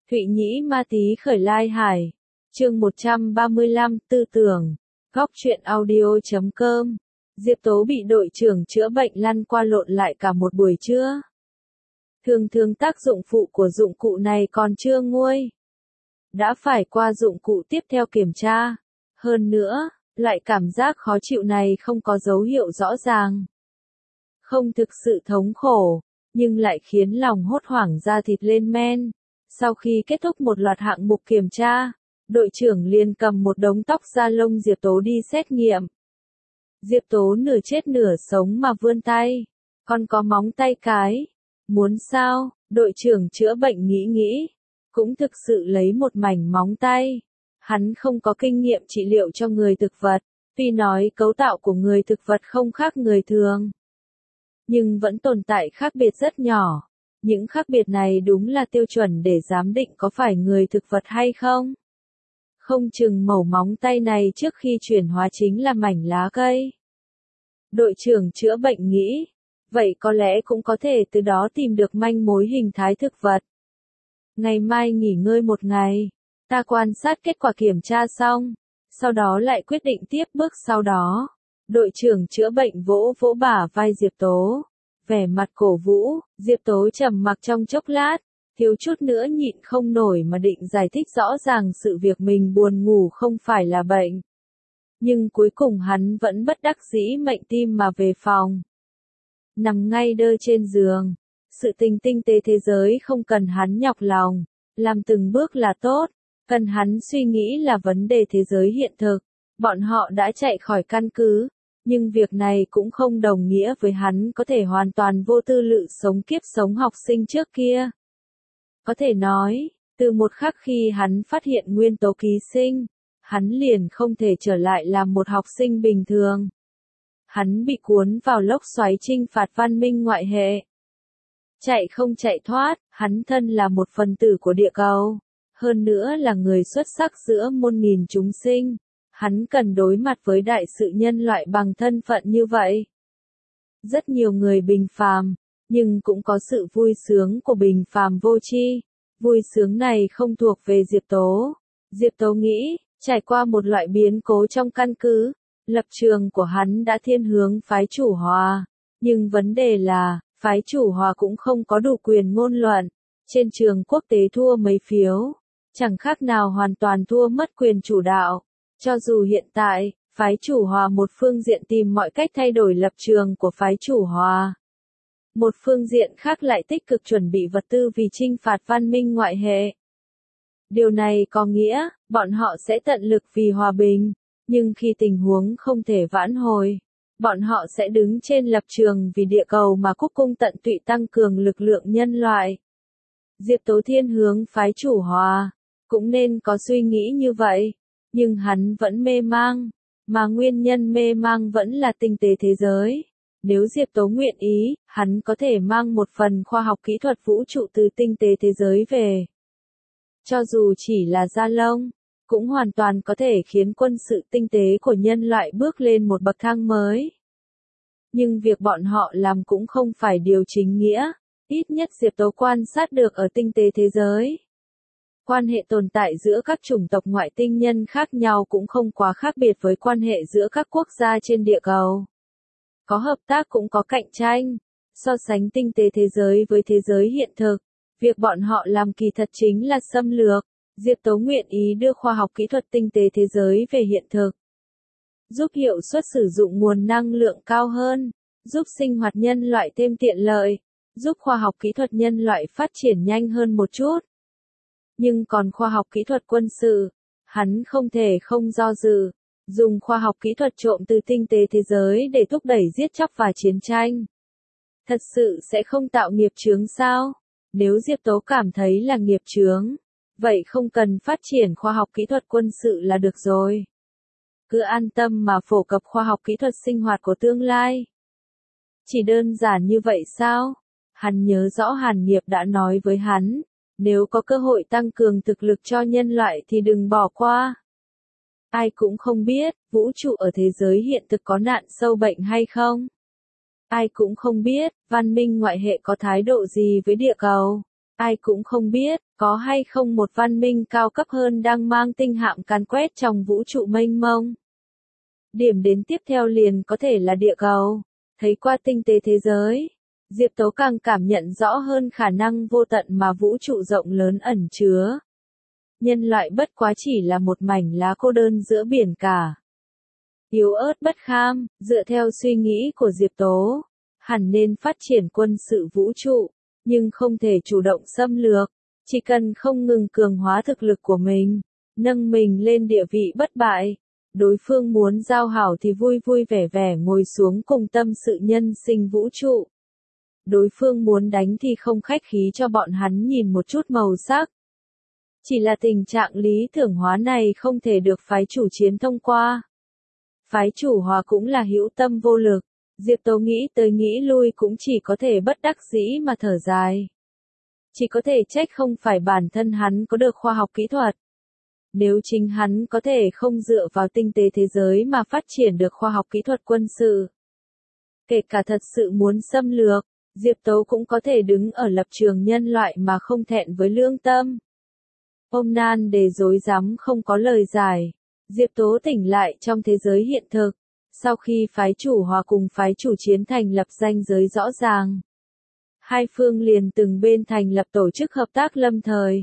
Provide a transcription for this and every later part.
Thụy Nhĩ Ma Tý khởi lai hải. Chương 135, tư tưởng. Góc truyện audio.com. Diệp Tố bị đội trưởng chữa bệnh lăn qua lộn lại cả một buổi trưa. Thường tác dụng phụ của dụng cụ này còn chưa nguôi. Đã phải qua dụng cụ tiếp theo kiểm tra. Hơn nữa, loại cảm giác khó chịu này không có dấu hiệu rõ ràng. Không thực sự thống khổ, nhưng lại khiến lòng hốt hoảng da thịt lên men. Sau khi kết thúc một loạt hạng mục kiểm tra, đội trưởng liền cầm một đống tóc da lông Diệp Tố đi xét nghiệm. Diệp Tố nửa chết nửa sống mà vươn tay. Con có móng tay cái. Muốn sao? Đội trưởng chữa bệnh nghĩ. Cũng thực sự lấy một mảnh móng tay. Hắn không có kinh nghiệm trị liệu cho người thực vật. Tuy nói cấu tạo của người thực vật không khác người thường, nhưng vẫn tồn tại khác biệt rất nhỏ. Những khác biệt này đúng là tiêu chuẩn để giám định có phải người thực vật hay không. Không chừng mẩu móng tay này trước khi chuyển hóa chính là mảnh lá cây. Đội trưởng chữa bệnh nghĩ, vậy có lẽ cũng có thể từ đó tìm được manh mối hình thái thực vật. Ngày mai nghỉ ngơi một ngày, ta quan sát kết quả kiểm tra xong, sau đó lại quyết định tiếp bước sau đó. Đội trưởng chữa bệnh vỗ bả vai Diệp Tố, vẻ mặt cổ vũ. Diệp Tố trầm mặc trong chốc lát, thiếu chút nữa nhịn không nổi mà định giải thích rõ ràng sự việc mình buồn ngủ không phải là bệnh. Nhưng cuối cùng hắn vẫn bất đắc dĩ mệnh tim mà về phòng. Nằm ngay đơ trên giường, sự tình tinh tế thế giới không cần hắn nhọc lòng, làm từng bước là tốt, cần hắn suy nghĩ là vấn đề thế giới hiện thực. Bọn họ đã chạy khỏi căn cứ, nhưng việc này cũng không đồng nghĩa với hắn có thể hoàn toàn vô tư lự sống kiếp sống học sinh trước kia. Có thể nói, từ một khắc khi hắn phát hiện nguyên tố ký sinh, hắn liền không thể trở lại làm một học sinh bình thường. Hắn bị cuốn vào lốc xoáy chinh phạt văn minh ngoại hệ. Chạy không chạy thoát, hắn thân là một phần tử của địa cầu, hơn nữa là người xuất sắc giữa muôn nghìn chúng sinh. Hắn cần đối mặt với đại sự nhân loại bằng thân phận như vậy. Rất nhiều người bình phàm, nhưng cũng có sự vui sướng của bình phàm vô tri. Vui sướng này không thuộc về Diệp Tố. Diệp Tố nghĩ, trải qua một loại biến cố trong căn cứ, lập trường của hắn đã thiên hướng phái chủ hòa. Nhưng vấn đề là, phái chủ hòa cũng không có đủ quyền ngôn luận. Trên trường quốc tế thua mấy phiếu, chẳng khác nào hoàn toàn thua mất quyền chủ đạo. Cho dù hiện tại, phái chủ hòa một phương diện tìm mọi cách thay đổi lập trường của phái chủ hòa, một phương diện khác lại tích cực chuẩn bị vật tư vì chinh phạt văn minh ngoại hệ. Điều này có nghĩa, bọn họ sẽ tận lực vì hòa bình, nhưng khi tình huống không thể vãn hồi, bọn họ sẽ đứng trên lập trường vì địa cầu mà cúc cung tận tụy tăng cường lực lượng nhân loại. Diệp Tố thiên hướng phái chủ hòa, cũng nên có suy nghĩ như vậy. Nhưng hắn vẫn mê mang, mà nguyên nhân mê mang vẫn là tinh tế thế giới. Nếu Diệp Tố nguyện ý, hắn có thể mang một phần khoa học kỹ thuật vũ trụ từ tinh tế thế giới về. Cho dù chỉ là da lông, cũng hoàn toàn có thể khiến quân sự tinh tế của nhân loại bước lên một bậc thang mới. Nhưng việc bọn họ làm cũng không phải điều chính nghĩa, ít nhất Diệp Tố quan sát được ở tinh tế thế giới. Quan hệ tồn tại giữa các chủng tộc ngoại tinh nhân khác nhau cũng không quá khác biệt với quan hệ giữa các quốc gia trên địa cầu. Có hợp tác cũng có cạnh tranh. So sánh tinh tế thế giới với thế giới hiện thực, việc bọn họ làm kỳ thật chính là xâm lược. Diệp Tố nguyện ý đưa khoa học kỹ thuật tinh tế thế giới về hiện thực, giúp hiệu suất sử dụng nguồn năng lượng cao hơn, giúp sinh hoạt nhân loại thêm tiện lợi, giúp khoa học kỹ thuật nhân loại phát triển nhanh hơn một chút. Nhưng còn khoa học kỹ thuật quân sự, hắn không thể không do dự, dùng khoa học kỹ thuật trộm từ tinh tế thế giới để thúc đẩy giết chóc và chiến tranh. Thật sự sẽ không tạo nghiệp chướng sao? Nếu Diệp Tố cảm thấy là nghiệp chướng, vậy không cần phát triển khoa học kỹ thuật quân sự là được rồi. Cứ an tâm mà phổ cập khoa học kỹ thuật sinh hoạt của tương lai. Chỉ đơn giản như vậy sao? Hắn nhớ rõ Hàn Nghiệp đã nói với hắn. Nếu có cơ hội tăng cường thực lực cho nhân loại thì đừng bỏ qua. Ai cũng không biết, vũ trụ ở thế giới hiện thực có nạn sâu bệnh hay không. Ai cũng không biết, văn minh ngoại hệ có thái độ gì với địa cầu. Ai cũng không biết, có hay không một văn minh cao cấp hơn đang mang tinh hạm càn quét trong vũ trụ mênh mông. Điểm đến tiếp theo liền có thể là địa cầu. Thấy qua tinh tế thế giới, Diệp Tố càng cảm nhận rõ hơn khả năng vô tận mà vũ trụ rộng lớn ẩn chứa. Nhân loại bất quá chỉ là một mảnh lá cô đơn giữa biển cả. Yếu ớt bất kham, dựa theo suy nghĩ của Diệp Tố, hẳn nên phát triển quân sự vũ trụ, nhưng không thể chủ động xâm lược, chỉ cần không ngừng cường hóa thực lực của mình, nâng mình lên địa vị bất bại. Đối phương muốn giao hảo thì vui vui vẻ vẻ ngồi xuống cùng tâm sự nhân sinh vũ trụ. Đối phương muốn đánh thì không khách khí cho bọn hắn nhìn một chút màu sắc. Chỉ là tình trạng lý tưởng hóa này không thể được phái chủ chiến thông qua. Phái chủ hòa cũng là hữu tâm vô lực, Diệp Tố nghĩ tới nghĩ lui cũng chỉ có thể bất đắc dĩ mà thở dài. Chỉ có thể trách không phải bản thân hắn có được khoa học kỹ thuật. Nếu chính hắn có thể không dựa vào tinh tế thế giới mà phát triển được khoa học kỹ thuật quân sự. Kể cả thật sự muốn xâm lược, Diệp Tố cũng có thể đứng ở lập trường nhân loại mà không thẹn với lương tâm. Ôm nan để dối rắm không có lời giải. Diệp Tố tỉnh lại trong thế giới hiện thực. Sau khi phái chủ hòa cùng phái chủ chiến thành lập ranh giới rõ ràng, hai phương liền từng bên thành lập tổ chức hợp tác lâm thời.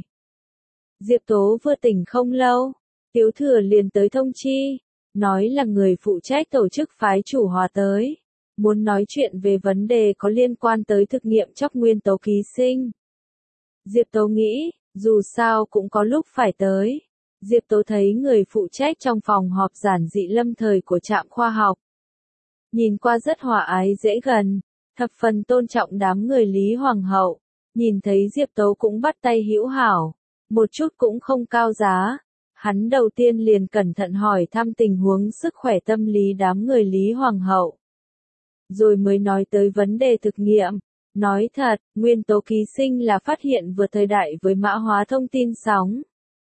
Diệp Tố vừa tỉnh không lâu, Tiếu Thừa liền tới thông chi, nói là người phụ trách tổ chức phái chủ hòa tới, muốn nói chuyện về vấn đề có liên quan tới thực nghiệm chóc nguyên tố ký sinh. Diệp Tố nghĩ, dù sao cũng có lúc phải tới. Diệp Tố thấy người phụ trách trong phòng họp giản dị lâm thời của trạm khoa học. Nhìn qua rất hòa ái dễ gần, thập phần tôn trọng đám người Lý Hoàng hậu. Nhìn thấy Diệp Tố cũng bắt tay hữu hảo, một chút cũng không cao giá. Hắn đầu tiên liền cẩn thận hỏi thăm tình huống sức khỏe tâm lý đám người Lý Hoàng hậu. Rồi mới nói tới vấn đề thực nghiệm. Nói thật, nguyên tố ký sinh là phát hiện vừa thời đại với mã hóa thông tin sóng.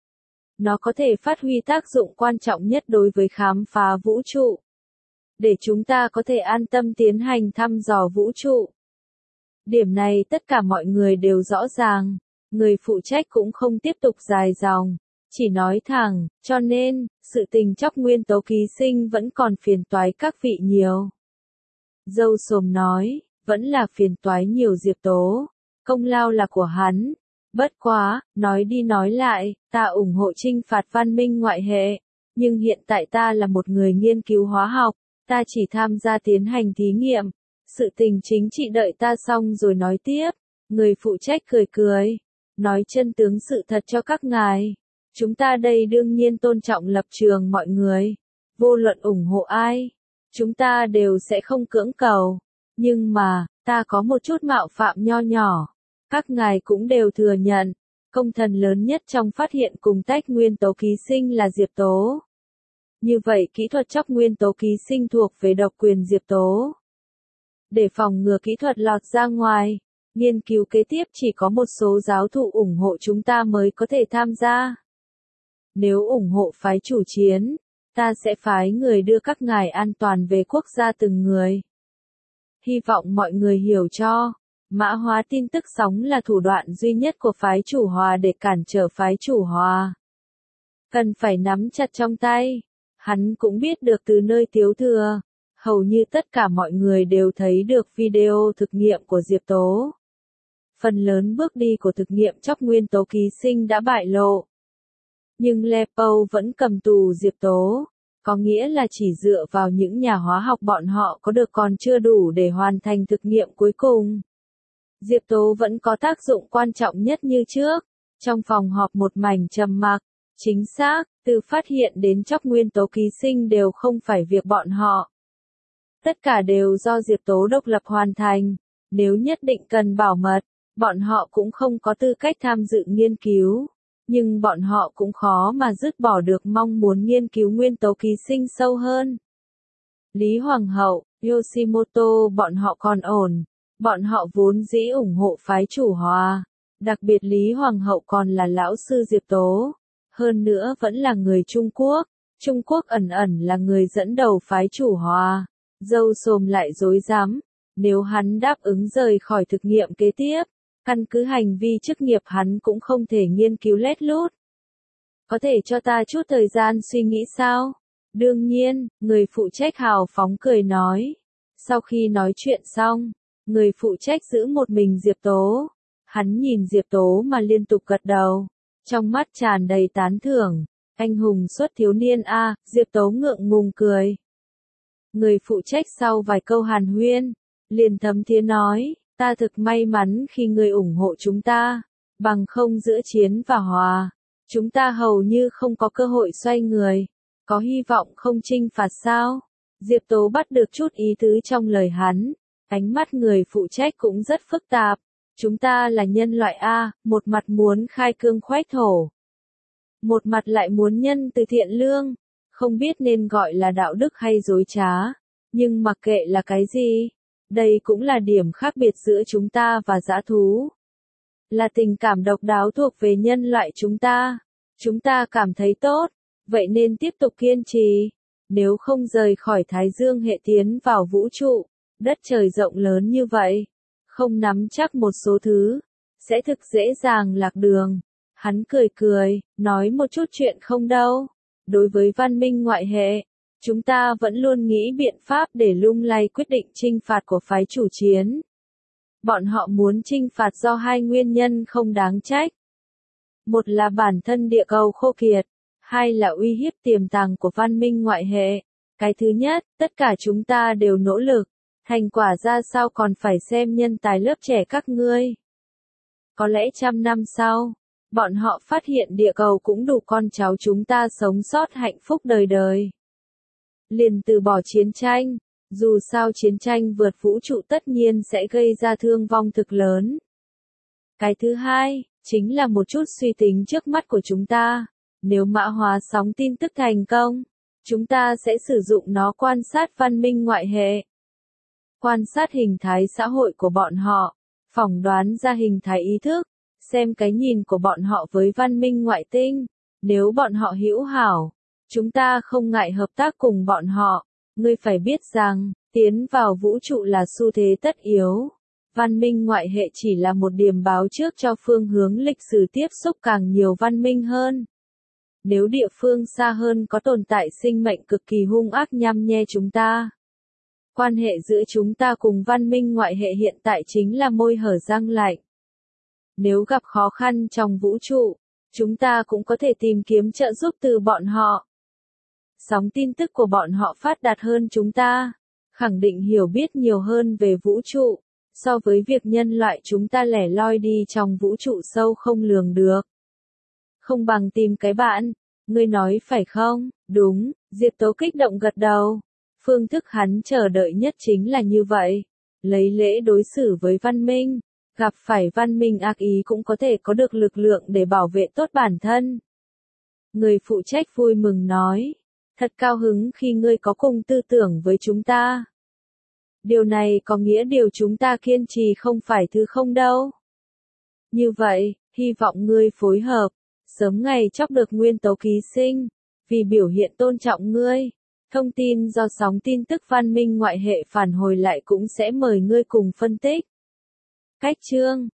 Nó có thể phát huy tác dụng quan trọng nhất đối với khám phá vũ trụ. Để chúng ta có thể an tâm tiến hành thăm dò vũ trụ. Điểm này tất cả mọi người đều rõ ràng. Người phụ trách cũng không tiếp tục dài dòng. Chỉ nói thẳng, cho nên, sự tình chóc nguyên tố ký sinh vẫn còn phiền toái các vị nhiều. Dâu Xồm nói, vẫn là phiền toái nhiều Diệp Tố. Công lao là của hắn. Bất quá, nói đi nói lại, ta ủng hộ trinh phạt văn minh ngoại hệ, nhưng hiện tại ta là một người nghiên cứu hóa học, ta chỉ tham gia tiến hành thí nghiệm, sự tình chính trị đợi ta xong rồi nói tiếp. Người phụ trách cười cười, nói chân tướng sự thật cho các ngài. Chúng ta đây đương nhiên tôn trọng lập trường mọi người, vô luận ủng hộ ai, chúng ta đều sẽ không cưỡng cầu, nhưng mà, ta có một chút mạo phạm nho nhỏ. Các ngài cũng đều thừa nhận, công thần lớn nhất trong phát hiện cùng tách nguyên tố ký sinh là Diệp Tố. Như vậy kỹ thuật chóc nguyên tố ký sinh thuộc về độc quyền Diệp Tố. Để phòng ngừa kỹ thuật lọt ra ngoài, nghiên cứu kế tiếp chỉ có một số giáo thụ ủng hộ chúng ta mới có thể tham gia. Nếu ủng hộ phái chủ chiến, ta sẽ phái người đưa các ngài an toàn về quốc gia từng người. Hy vọng mọi người hiểu cho. Mã hóa tin tức sóng là thủ đoạn duy nhất của phái chủ hòa để cản trở phái chủ hòa. Cần phải nắm chặt trong tay. Hắn cũng biết được từ nơi Tiếu Thừa. Hầu như tất cả mọi người đều thấy được video thực nghiệm của Diệp Tố. Phần lớn bước đi của thực nghiệm chóc nguyên tố ký sinh đã bại lộ. Nhưng Lepo vẫn cầm tù Diệp Tố. Có nghĩa là chỉ dựa vào những nhà hóa học bọn họ có được còn chưa đủ để hoàn thành thực nghiệm cuối cùng. Diệp Tố vẫn có tác dụng quan trọng nhất như trước. Trong phòng họp một mảnh trầm mặc, chính xác, từ phát hiện đến chóc nguyên tố ký sinh đều không phải việc bọn họ. Tất cả đều do Diệp Tố độc lập hoàn thành. Nếu nhất định cần bảo mật, bọn họ cũng không có tư cách tham dự nghiên cứu. Nhưng bọn họ cũng khó mà dứt bỏ được mong muốn nghiên cứu nguyên tố ký sinh sâu hơn. Lý Hoàng hậu, Yoshimoto bọn họ còn ổn. Bọn họ vốn dĩ ủng hộ phái chủ hòa. Đặc biệt Lý Hoàng hậu còn là lão sư Diệp Tố. Hơn nữa vẫn là người Trung Quốc. Trung Quốc ẩn ẩn là người dẫn đầu phái chủ hòa. Dâu Xồm lại dối rắm. Nếu hắn đáp ứng rời khỏi thực nghiệm kế tiếp, Căn cứ hành vi chức nghiệp hắn cũng không thể nghiên cứu lét lút. Có thể cho ta chút thời gian suy nghĩ sao? Đương nhiên, người phụ trách hào phóng cười nói. Sau khi nói chuyện xong, người phụ trách giữ một mình Diệp Tố. Hắn nhìn Diệp Tố mà liên tục gật đầu. Trong mắt tràn đầy tán thưởng. Anh hùng xuất thiếu niên a, Diệp Tố ngượng ngùng cười. Người phụ trách sau vài câu hàn huyên, liền thấm thía nói, ta thực may mắn khi người ủng hộ chúng ta, bằng không giữa chiến và hòa, chúng ta hầu như không có cơ hội xoay người, có hy vọng không chinh phạt sao? Diệp Tố bắt được chút ý tứ trong lời hắn, ánh mắt người phụ trách cũng rất phức tạp, chúng ta là nhân loại A, một mặt muốn khai cương khoách thổ, một mặt lại muốn nhân từ thiện lương, không biết nên gọi là đạo đức hay dối trá, nhưng mặc kệ là cái gì, đây cũng là điểm khác biệt giữa chúng ta và dã thú. Là tình cảm độc đáo thuộc về nhân loại chúng ta cảm thấy tốt, vậy nên tiếp tục kiên trì, nếu không rời khỏi Thái Dương hệ tiến vào vũ trụ, đất trời rộng lớn như vậy, không nắm chắc một số thứ, sẽ thực dễ dàng lạc đường. Hắn cười cười, nói một chút chuyện không đâu. Đối với văn minh ngoại hệ, chúng ta vẫn luôn nghĩ biện pháp để lung lay quyết định chinh phạt của phái chủ chiến. Bọn họ muốn chinh phạt do hai nguyên nhân không đáng trách. Một là bản thân địa cầu khô kiệt, hai là uy hiếp tiềm tàng của văn minh ngoại hệ. Cái thứ nhất, tất cả chúng ta đều nỗ lực, thành quả ra sao còn phải xem nhân tài lớp trẻ các ngươi. Có lẽ 100 năm sau, bọn họ phát hiện địa cầu cũng đủ con cháu chúng ta sống sót hạnh phúc đời đời. Liền từ bỏ chiến tranh, dù sao chiến tranh vượt vũ trụ tất nhiên sẽ gây ra thương vong thực lớn. Cái thứ hai, chính là một chút suy tính trước mắt của chúng ta. Nếu mã hóa sóng tin tức thành công, chúng ta sẽ sử dụng nó quan sát văn minh ngoại hệ. Quan sát hình thái xã hội của bọn họ, phỏng đoán ra hình thái ý thức, xem cái nhìn của bọn họ với văn minh ngoại tinh. Nếu bọn họ hữu hảo, chúng ta không ngại hợp tác cùng bọn họ. Ngươi phải biết rằng, tiến vào vũ trụ là xu thế tất yếu. Văn minh ngoại hệ chỉ là một điểm báo trước cho phương hướng lịch sử tiếp xúc càng nhiều văn minh hơn. Nếu địa phương xa hơn có tồn tại sinh mệnh cực kỳ hung ác nhăm nhe chúng ta. Quan hệ giữa chúng ta cùng văn minh ngoại hệ hiện tại chính là môi hở răng lạnh. Nếu gặp khó khăn trong vũ trụ, chúng ta cũng có thể tìm kiếm trợ giúp từ bọn họ. Sóng tin tức của bọn họ phát đạt hơn chúng ta, khẳng định hiểu biết nhiều hơn về vũ trụ, so với việc nhân loại chúng ta lẻ loi đi trong vũ trụ sâu không lường được. Không bằng tìm cái bạn, ngươi nói phải không? Đúng, Diệp Tố kích động gật đầu. Phương thức hắn chờ đợi nhất chính là như vậy. Lấy lễ đối xử với văn minh, gặp phải văn minh ác ý cũng có thể có được lực lượng để bảo vệ tốt bản thân. Người phụ trách vui mừng nói, thật cao hứng khi ngươi có cùng tư tưởng với chúng ta. Điều này có nghĩa điều chúng ta kiên trì không phải thứ không đâu. Như vậy, hy vọng ngươi phối hợp, sớm ngày chóc được nguyên tố ký sinh, vì biểu hiện tôn trọng ngươi. Thông tin do sóng tin tức văn minh ngoại hệ phản hồi lại cũng sẽ mời ngươi cùng phân tích. Cách chương